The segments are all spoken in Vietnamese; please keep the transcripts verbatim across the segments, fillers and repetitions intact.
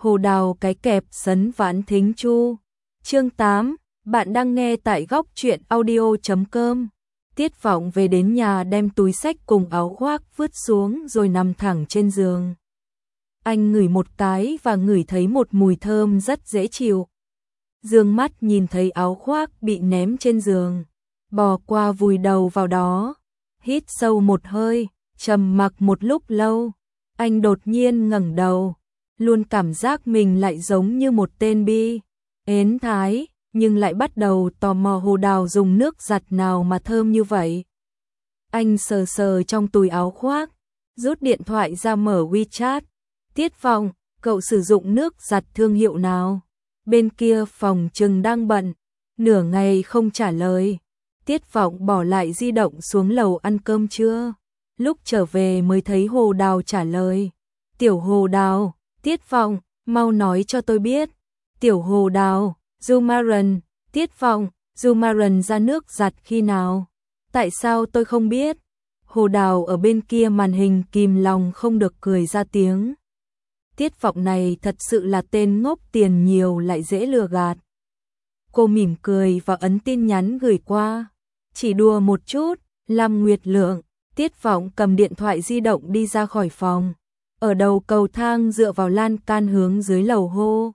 Hồ Đào cái kẹp sấn vãn thính chu. Chương tám, bạn đang nghe tại góc truyện audio chấm com. Tiết Vọng về đến nhà đem túi xách cùng áo khoác vứt xuống rồi nằm thẳng trên giường. Anh ngửi một cái và ngửi thấy một mùi thơm rất dễ chịu. Dương mắt nhìn thấy áo khoác bị ném trên giường, bò qua vùi đầu vào đó, hít sâu một hơi, trầm mặc một lúc lâu, anh đột nhiên ngẩng đầu, luôn cảm giác mình lại giống như một tên bi ến thái, nhưng lại bắt đầu tò mò Hồ Đào dùng nước giặt nào mà thơm như vậy. Anh sờ sờ trong túi áo khoác, rút điện thoại ra mở WeChat. Tiết Vọng, cậu sử dụng nước giặt thương hiệu nào? Bên kia phòng trừng đang bận, nửa ngày không trả lời. Tiết Vọng bỏ lại di động xuống lầu ăn cơm trưa. Lúc trở về mới thấy Hồ Đào trả lời. Tiểu Hồ Đào, Tiết Vọng, mau nói cho tôi biết. Tiểu Hồ Đào, Zumaran, Tiết Vọng, Zumaran ra nước giặt khi nào? Tại sao tôi không biết? Hồ Đào ở bên kia màn hình kìm lòng không được cười ra tiếng. Tiết Vọng này thật sự là tên ngốc, tiền nhiều lại dễ lừa gạt. Cô mỉm cười và ấn tin nhắn gửi qua. Chỉ đùa một chút, Lam Nguyệt Lượng. Tiết Vọng cầm điện thoại di động đi ra khỏi phòng. Ở đầu cầu thang dựa vào lan can hướng dưới lầu hô.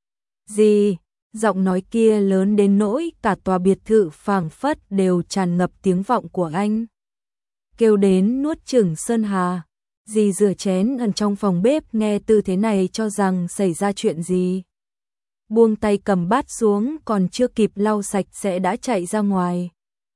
Gì? Giọng nói kia lớn đến nỗi cả tòa biệt thự phảng phất đều tràn ngập tiếng vọng của anh. Kêu đến nuốt chửng sơn hà. Dì rửa chén ở trong phòng bếp nghe tư thế này cho rằng xảy ra chuyện gì. Buông tay cầm bát xuống còn chưa kịp lau sạch sẽ đã chạy ra ngoài.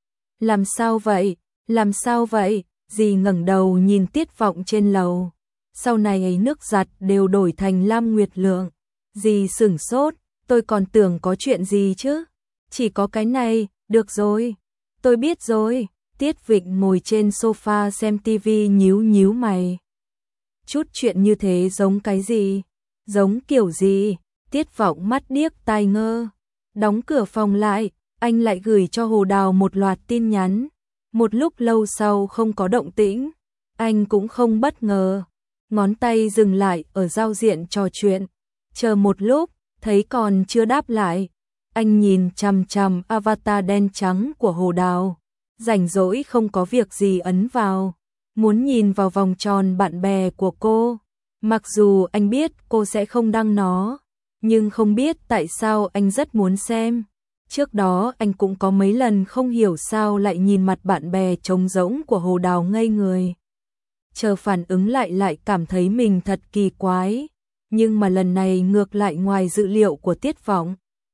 Làm sao vậy? Làm sao vậy? Dì ngẩng đầu nhìn Tiết Vọng trên lầu. Sau này ấy nước giặt đều đổi thành Lam Nguyệt Lượng. Dì sửng sốt, tôi còn tưởng có chuyện gì chứ. Chỉ có cái này, được rồi. Tôi biết rồi. Tiết Vịnh ngồi trên sofa xem tivi nhíu nhíu mày. Chút chuyện như thế giống cái gì? Giống kiểu gì? Tiết Vọng mắt điếc tai ngơ. Đóng cửa phòng lại, anh lại gửi cho Hồ Đào một loạt tin nhắn. Một lúc lâu sau không có động tĩnh, anh cũng không bất ngờ. Ngón tay dừng lại ở giao diện trò chuyện. Chờ một lúc, thấy còn chưa đáp lại. Anh nhìn chằm chằm avatar đen trắng của Hồ Đào. Rảnh rỗi không có việc gì ấn vào. Muốn nhìn vào vòng tròn bạn bè của cô. Mặc dù anh biết cô sẽ không đăng nó, nhưng không biết tại sao anh rất muốn xem. Trước đó anh cũng có mấy lần không hiểu sao lại nhìn mặt bạn bè trống rỗng của Hồ Đào ngây người. Chờ phản ứng lại lại cảm thấy mình thật kỳ quái. Nhưng mà lần này ngược lại ngoài dự liệu của Tiết Vọng.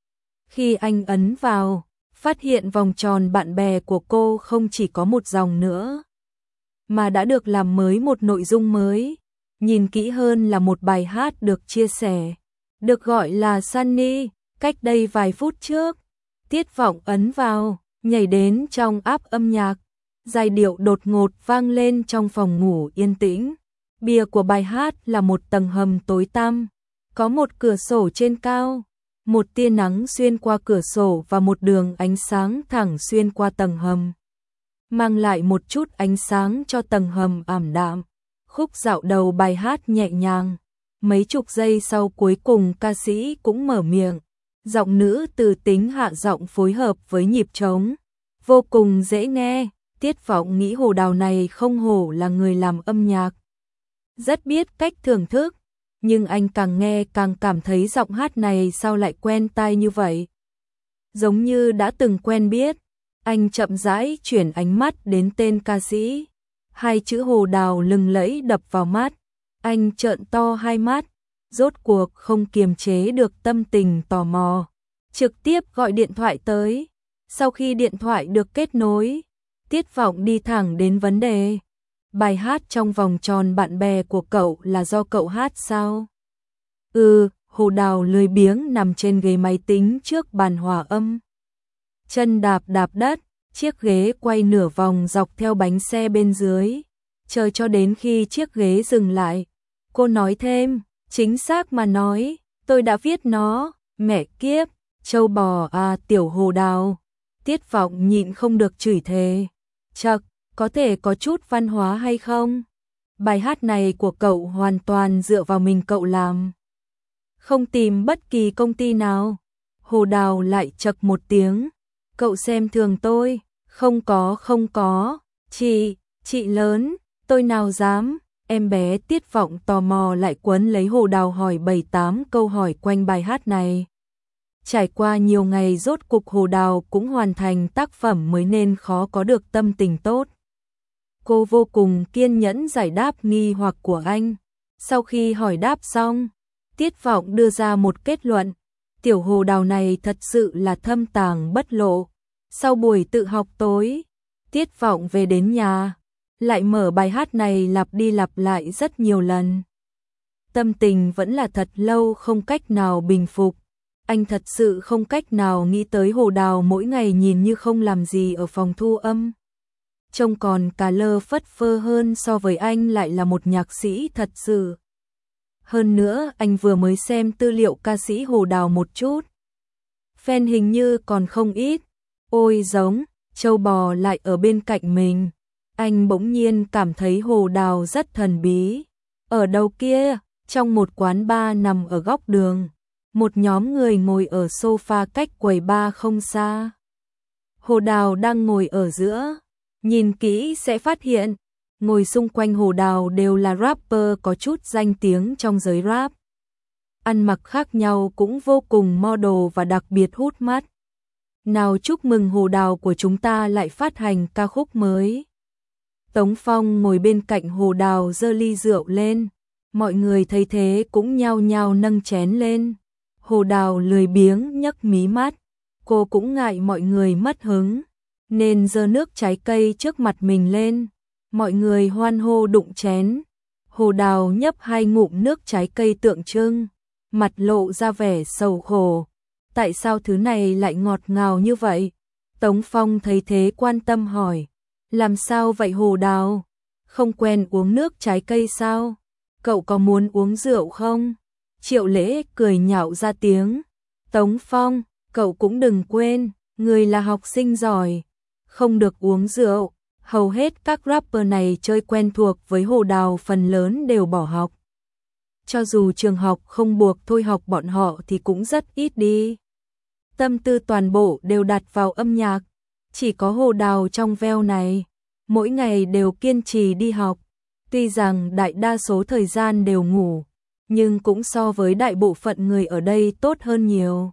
Khi anh ấn vào, phát hiện vòng tròn bạn bè của cô không chỉ có một dòng nữa, mà đã được làm mới một nội dung mới. Nhìn kỹ hơn là một bài hát được chia sẻ, được gọi là Sunny, cách đây vài phút trước. Tiết Vọng ấn vào, nhảy đến trong app âm nhạc. Giai điệu đột ngột vang lên trong phòng ngủ yên tĩnh. Bìa của bài hát là một tầng hầm tối tăm, có một cửa sổ trên cao, một tia nắng xuyên qua cửa sổ và một đường ánh sáng thẳng xuyên qua tầng hầm, mang lại một chút ánh sáng cho tầng hầm ảm đạm. Khúc dạo đầu bài hát nhẹ nhàng, mấy chục giây sau cuối cùng ca sĩ cũng mở miệng. Giọng nữ từ tính hạ giọng phối hợp với nhịp trống, vô cùng dễ nghe. Tiết Vọng nghĩ Hồ Đào này không hổ là người làm âm nhạc, rất biết cách thưởng thức, nhưng anh càng nghe càng cảm thấy giọng hát này sao lại quen tai như vậy. Giống như đã từng quen biết. Anh chậm rãi chuyển ánh mắt đến tên ca sĩ. Hai chữ Hồ Đào lừng lẫy đập vào mắt. Anh trợn to hai mắt, rốt cuộc không kiềm chế được tâm tình tò mò. Trực tiếp gọi điện thoại tới. Sau khi điện thoại được kết nối, Tiết Vọng đi thẳng đến vấn đề. Bài hát trong vòng tròn bạn bè của cậu là do cậu hát sao? Ừ, Hồ Đào lười biếng nằm trên ghế máy tính trước bàn hòa âm. Chân đạp đạp đất, chiếc ghế quay nửa vòng dọc theo bánh xe bên dưới. Chờ cho đến khi chiếc ghế dừng lại, cô nói thêm, chính xác mà nói, tôi đã viết nó, mẹ kiếp, trâu bò à tiểu Hồ Đào. Tiết Vọng nhịn không được chửi thề. Chậc, có thể có chút văn hóa hay không? Bài hát này của cậu hoàn toàn dựa vào mình cậu làm. Không tìm bất kỳ công ty nào. Hồ Đào lại chậc một tiếng. Cậu xem thường tôi. Không có, không có. Chị, chị lớn, tôi nào dám. Em bé Tiết Vọng tò mò lại quấn lấy Hồ Đào hỏi bảy tám câu hỏi quanh bài hát này. Trải qua nhiều ngày rốt cục Hồ Đào cũng hoàn thành tác phẩm mới nên khó có được tâm tình tốt. Cô vô cùng kiên nhẫn giải đáp nghi hoặc của anh. Sau khi hỏi đáp xong, Tiết Vọng đưa ra một kết luận. Tiểu Hồ Đào này thật sự là thâm tàng bất lộ. Sau buổi tự học tối, Tiết Vọng về đến nhà, lại mở bài hát này lặp đi lặp lại rất nhiều lần. Tâm tình vẫn là thật lâu không cách nào bình phục. Anh thật sự không cách nào nghĩ tới Hồ Đào mỗi ngày nhìn như không làm gì ở phòng thu âm. Trông còn cà lơ phất phơ hơn so với anh lại là một nhạc sĩ thật sự. Hơn nữa anh vừa mới xem tư liệu ca sĩ Hồ Đào một chút. Fan hình như còn không ít. Ôi giống, châu bò lại ở bên cạnh mình. Anh bỗng nhiên cảm thấy Hồ Đào rất thần bí. Ở đầu kia, trong một quán bar nằm ở góc đường, một nhóm người ngồi ở sofa cách quầy bar không xa. Hồ Đào đang ngồi ở giữa. Nhìn kỹ sẽ phát hiện, ngồi xung quanh Hồ Đào đều là rapper có chút danh tiếng trong giới rap. Ăn mặc khác nhau cũng vô cùng model và đặc biệt hút mắt. Nào chúc mừng Hồ Đào của chúng ta lại phát hành ca khúc mới. Tống Phong ngồi bên cạnh Hồ Đào giơ ly rượu lên. Mọi người thấy thế cũng nhao nhao nâng chén lên. Hồ Đào lười biếng nhấc mí mắt. Cô cũng ngại mọi người mất hứng, nên giơ nước trái cây trước mặt mình lên. Mọi người hoan hô đụng chén. Hồ Đào nhấp hai ngụm nước trái cây tượng trưng, mặt lộ ra vẻ sầu khổ. Tại sao thứ này lại ngọt ngào như vậy? Tống Phong thấy thế quan tâm hỏi. Làm sao vậy Hồ Đào? Không quen uống nước trái cây sao? Cậu có muốn uống rượu không? Triệu Lễ cười nhạo ra tiếng. Tống Phong, cậu cũng đừng quên, người là học sinh giỏi, không được uống rượu. Hầu hết các rapper này chơi quen thuộc với Hồ Đào phần lớn đều bỏ học. Cho dù trường học không buộc thôi học bọn họ thì cũng rất ít đi. Tâm tư toàn bộ đều đặt vào âm nhạc. Chỉ có Hồ Đào trong veo này, mỗi ngày đều kiên trì đi học. Tuy rằng đại đa số thời gian đều ngủ, nhưng cũng so với đại bộ phận người ở đây tốt hơn nhiều.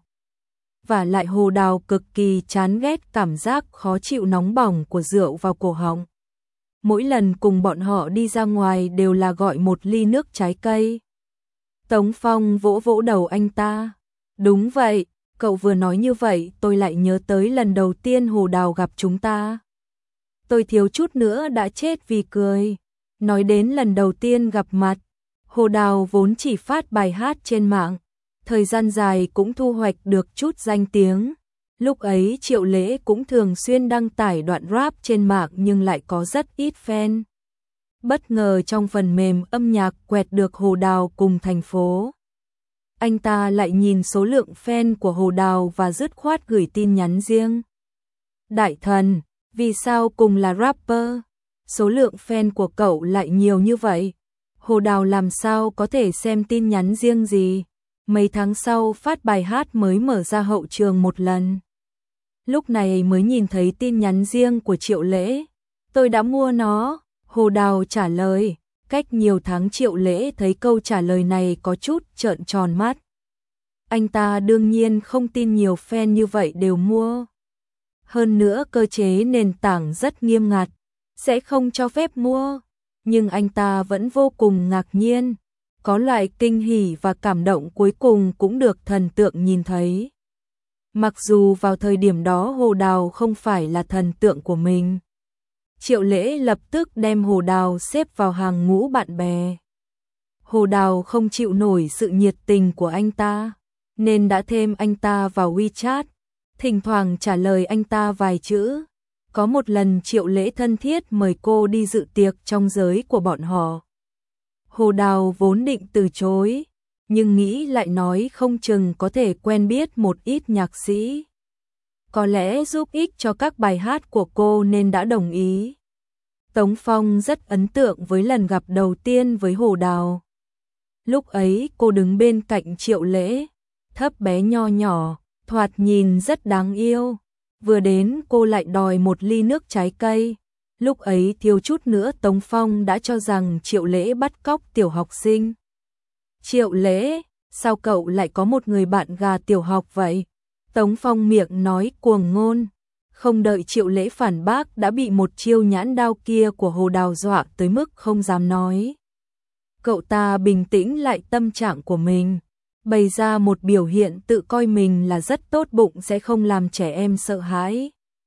Và lại Hồ Đào cực kỳ chán ghét cảm giác khó chịu nóng bỏng của rượu vào cổ họng. Mỗi lần cùng bọn họ đi ra ngoài đều là gọi một ly nước trái cây. Tống Phong vỗ vỗ đầu anh ta. Đúng vậy, cậu vừa nói như vậy tôi lại nhớ tới lần đầu tiên Hồ Đào gặp chúng ta. Tôi thiếu chút nữa đã chết vì cười. Nói đến lần đầu tiên gặp mặt, Hồ Đào vốn chỉ phát bài hát trên mạng, thời gian dài cũng thu hoạch được chút danh tiếng. Lúc ấy Triệu Lễ cũng thường xuyên đăng tải đoạn rap trên mạng nhưng lại có rất ít fan. Bất ngờ trong phần mềm âm nhạc quẹt được Hồ Đào cùng thành phố. Anh ta lại nhìn số lượng fan của Hồ Đào và dứt khoát gửi tin nhắn riêng. Đại thần, vì sao cùng là rapper, số lượng fan của cậu lại nhiều như vậy? Hồ Đào làm sao có thể xem tin nhắn riêng gì? Mấy tháng sau phát bài hát mới mở ra hậu trường một lần. Lúc này mới nhìn thấy tin nhắn riêng của Triệu Lễ. Tôi đã mua nó, Hồ Đào trả lời. Cách nhiều tháng Triệu Lễ thấy câu trả lời này có chút trợn tròn mắt. Anh ta đương nhiên không tin nhiều fan như vậy đều mua. Hơn nữa cơ chế nền tảng rất nghiêm ngặt, sẽ không cho phép mua. Nhưng anh ta vẫn vô cùng ngạc nhiên. Có loại kinh hỉ và cảm động cuối cùng cũng được thần tượng nhìn thấy. Mặc dù vào thời điểm đó Hồ Đào không phải là thần tượng của mình. Triệu Lễ lập tức đem Hồ Đào xếp vào hàng ngũ bạn bè. Hồ Đào không chịu nổi sự nhiệt tình của anh ta, nên đã thêm anh ta vào WeChat, thỉnh thoảng trả lời anh ta vài chữ. Có một lần Triệu Lễ thân thiết mời cô đi dự tiệc trong giới của bọn họ. Hồ Đào vốn định từ chối, nhưng nghĩ lại nói không chừng có thể quen biết một ít nhạc sĩ. Có lẽ giúp ích cho các bài hát của cô nên đã đồng ý. Tống Phong rất ấn tượng với lần gặp đầu tiên với Hồ Đào. Lúc ấy cô đứng bên cạnh Triệu Lễ, thấp bé nho nhỏ, thoạt nhìn rất đáng yêu. Vừa đến cô lại đòi một ly nước trái cây. Lúc ấy thiếu chút nữa Tống Phong đã cho rằng Triệu Lễ bắt cóc tiểu học sinh. Triệu Lễ, sao cậu lại có một người bạn gà tiểu học vậy? Tống Phong miệng nói cuồng ngôn. Không đợi Triệu Lễ phản bác đã bị một chiêu nhãn đao kia của Hồ Đào dọa tới mức không dám nói. Cậu ta bình tĩnh lại tâm trạng của mình, bày ra một biểu hiện tự coi mình là rất tốt bụng sẽ không làm trẻ em sợ hãi.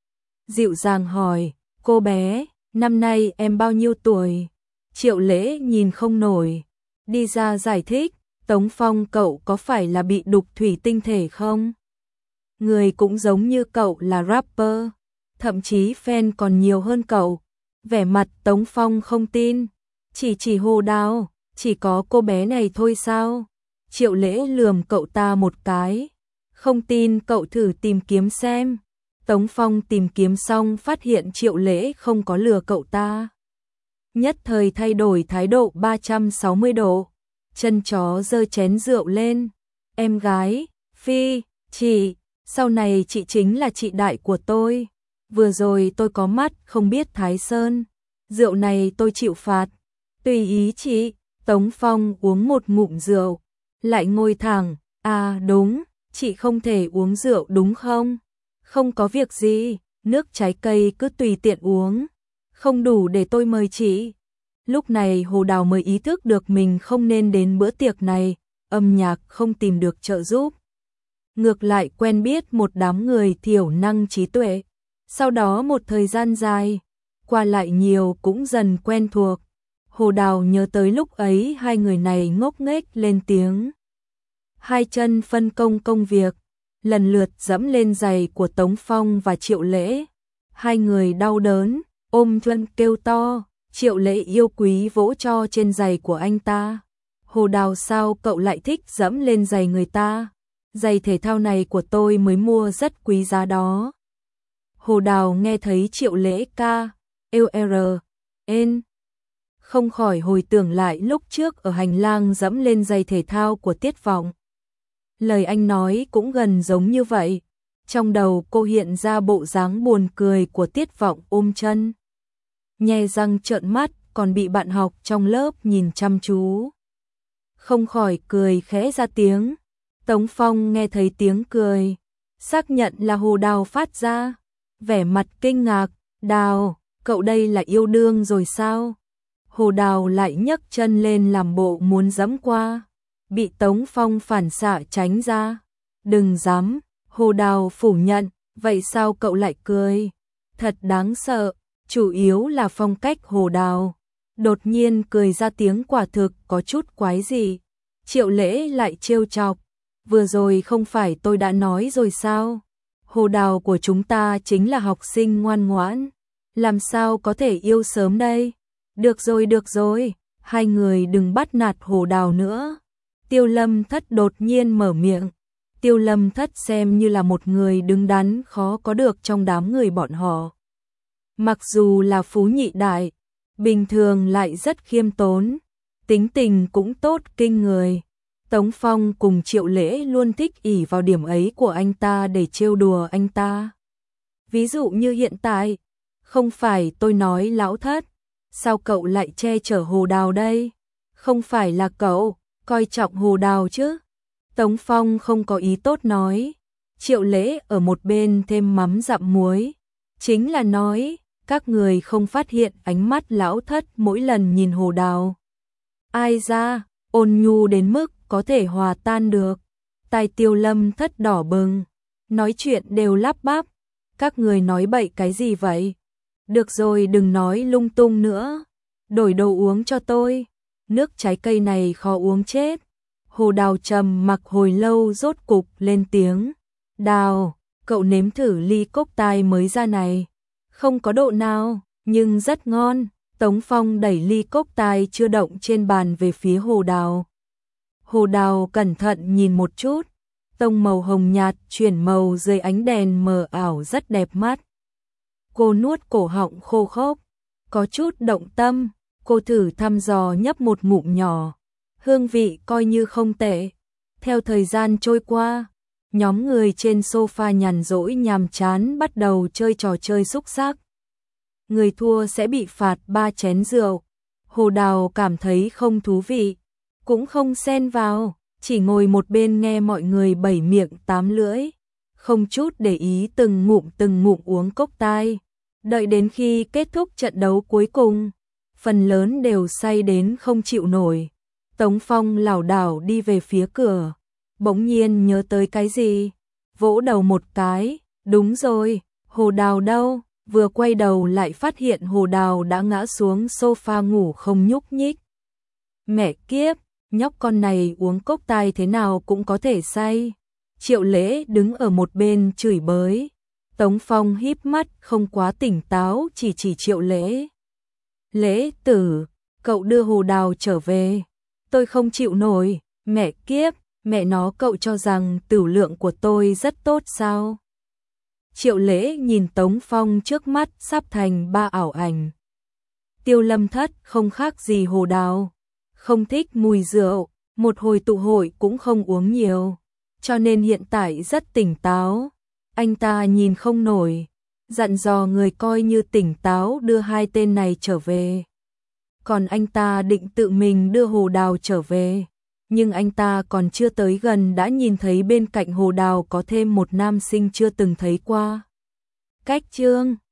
Dịu dàng hỏi, cô bé, năm nay em bao nhiêu tuổi? Triệu Lễ nhìn không nổi, đi ra giải thích, Tống Phong cậu có phải là bị đục thủy tinh thể không? Người cũng giống như cậu là rapper, thậm chí fan còn nhiều hơn cậu. Vẻ mặt Tống Phong không tin, chỉ chỉ Hồ Đào, chỉ có cô bé này thôi sao? Triệu Lễ lườm cậu ta một cái, không tin cậu thử tìm kiếm xem. Tống Phong tìm kiếm xong phát hiện Triệu Lễ không có lừa cậu ta. Nhất thời thay đổi thái độ ba trăm sáu mươi độ, chân chó giơ chén rượu lên. Em gái, Phi, chị, sau này chị chính là chị đại của tôi. Vừa rồi tôi có mắt không biết Thái Sơn, rượu này tôi chịu phạt. Tùy ý chị. Tống Phong uống một ngụm rượu, lại ngồi thẳng, à đúng, chị không thể uống rượu đúng không? Không có việc gì, nước trái cây cứ tùy tiện uống, không đủ để tôi mời chị. Lúc này Hồ Đào mới ý thức được mình không nên đến bữa tiệc này, âm nhạc không tìm được trợ giúp. Ngược lại quen biết một đám người thiểu năng trí tuệ, sau đó một thời gian dài, qua lại nhiều cũng dần quen thuộc. Hồ Đào nhớ tới lúc ấy hai người này ngốc nghếch lên tiếng. Hai chân phân công công việc, lần lượt dẫm lên giày của Tống Phong và Triệu Lễ. Hai người đau đớn, ôm chân kêu to, Triệu Lễ yêu quý vỗ cho trên giày của anh ta. Hồ Đào sao cậu lại thích dẫm lên giày người ta? Giày thể thao này của tôi mới mua rất quý giá đó. Hồ Đào nghe thấy Triệu Lễ ca, yêu R, N. Không khỏi hồi tưởng lại lúc trước ở hành lang dẫm lên giày thể thao của Tiết Vọng. Lời anh nói cũng gần giống như vậy. Trong đầu cô hiện ra bộ dáng buồn cười của Tiết Vọng ôm chân, nhe răng trợn mắt, còn bị bạn học trong lớp nhìn chăm chú. Không khỏi cười khẽ ra tiếng. Tống Phong nghe thấy tiếng cười, xác nhận là Hồ Đào phát ra, vẻ mặt kinh ngạc, Đào, cậu đây là yêu đương rồi sao? Hồ Đào lại nhấc chân lên làm bộ muốn giẫm qua, bị Tống Phong phản xạ tránh ra. Đừng dám, Hồ Đào phủ nhận, vậy sao cậu lại cười? Thật đáng sợ, chủ yếu là phong cách Hồ Đào. Đột nhiên cười ra tiếng quả thực có chút quái gì. Triệu Lễ lại trêu chọc, vừa rồi không phải tôi đã nói rồi sao? Hồ Đào của chúng ta chính là học sinh ngoan ngoãn, làm sao có thể yêu sớm đây? Được rồi được rồi, hai người đừng bắt nạt Hồ Đào nữa. Tiêu Lâm Thất đột nhiên mở miệng. Tiêu Lâm Thất xem như là một người đứng đắn khó có được trong đám người bọn họ. Mặc dù là phú nhị đại, bình thường lại rất khiêm tốn, tính tình cũng tốt kinh người. Tống Phong cùng Triệu Lễ luôn thích ỷ vào điểm ấy của anh ta để trêu đùa anh ta. Ví dụ như hiện tại, không phải tôi nói Lão Thất, sao cậu lại che chở Hồ Đào đây? Không phải là cậu coi trọng Hồ Đào chứ? Tống Phong không có ý tốt nói. Triệu Lễ ở một bên thêm mắm dặm muối, chính là nói, các người không phát hiện ánh mắt Lão Thất mỗi lần nhìn Hồ Đào. Ai ra, ôn nhu đến mức có thể hòa tan được. Tai Tiêu Lâm Thất đỏ bừng, nói chuyện đều lắp bắp. Các người nói bậy cái gì vậy? Được rồi đừng nói lung tung nữa. Đổi đồ uống cho tôi. Nước trái cây này khó uống chết. Hồ Đào trầm mặc hồi lâu rốt cục lên tiếng. Đào, cậu nếm thử ly cốc tai mới ra này. Không có độ nào, nhưng rất ngon. Tống Phong đẩy ly cốc tai chưa động trên bàn về phía Hồ Đào. Hồ Đào cẩn thận nhìn một chút. Tông màu hồng nhạt chuyển màu dưới ánh đèn mờ ảo rất đẹp mắt. Cô nuốt cổ họng khô khốc, có chút động tâm. Cô thử thăm dò nhấp một ngụm nhỏ, hương vị coi như không tệ. Theo thời gian trôi qua, nhóm người trên sofa nhàn rỗi nhàm chán bắt đầu chơi trò chơi xúc xắc. Người thua sẽ bị phạt ba chén rượu. Hồ Đào cảm thấy không thú vị, cũng không xen vào, chỉ ngồi một bên nghe mọi người bảy miệng tám lưỡi, không chút để ý từng ngụm từng ngụm uống cốc tai. Đợi đến khi kết thúc trận đấu cuối cùng, phần lớn đều say đến không chịu nổi. Tống Phong lảo đảo đi về phía cửa, bỗng nhiên nhớ tới cái gì, vỗ đầu một cái, đúng rồi, Hồ Đào đâu? Vừa quay đầu lại phát hiện Hồ Đào đã ngã xuống sofa ngủ không nhúc nhích. Mẹ kiếp, nhóc con này uống cốc tai thế nào cũng có thể say. Triệu Lễ đứng ở một bên chửi bới. Tống Phong híp mắt không quá tỉnh táo chỉ chỉ Triệu Lễ. Lễ tử, cậu đưa Hồ Đào trở về. Tôi không chịu nổi, mẹ kiếp, mẹ nó cậu cho rằng tửu lượng của tôi rất tốt sao? Triệu Lễ nhìn Tống Phong trước mắt sắp thành ba ảo ảnh. Tiêu Lâm Thất không khác gì Hồ Đào, không thích mùi rượu, một hồi tụ hội cũng không uống nhiều, cho nên hiện tại rất tỉnh táo. Anh ta nhìn không nổi, dặn dò người coi như tỉnh táo đưa hai tên này trở về. Còn anh ta định tự mình đưa Hồ Đào trở về, nhưng anh ta còn chưa tới gần đã nhìn thấy bên cạnh Hồ Đào có thêm một nam sinh chưa từng thấy qua. Cách chương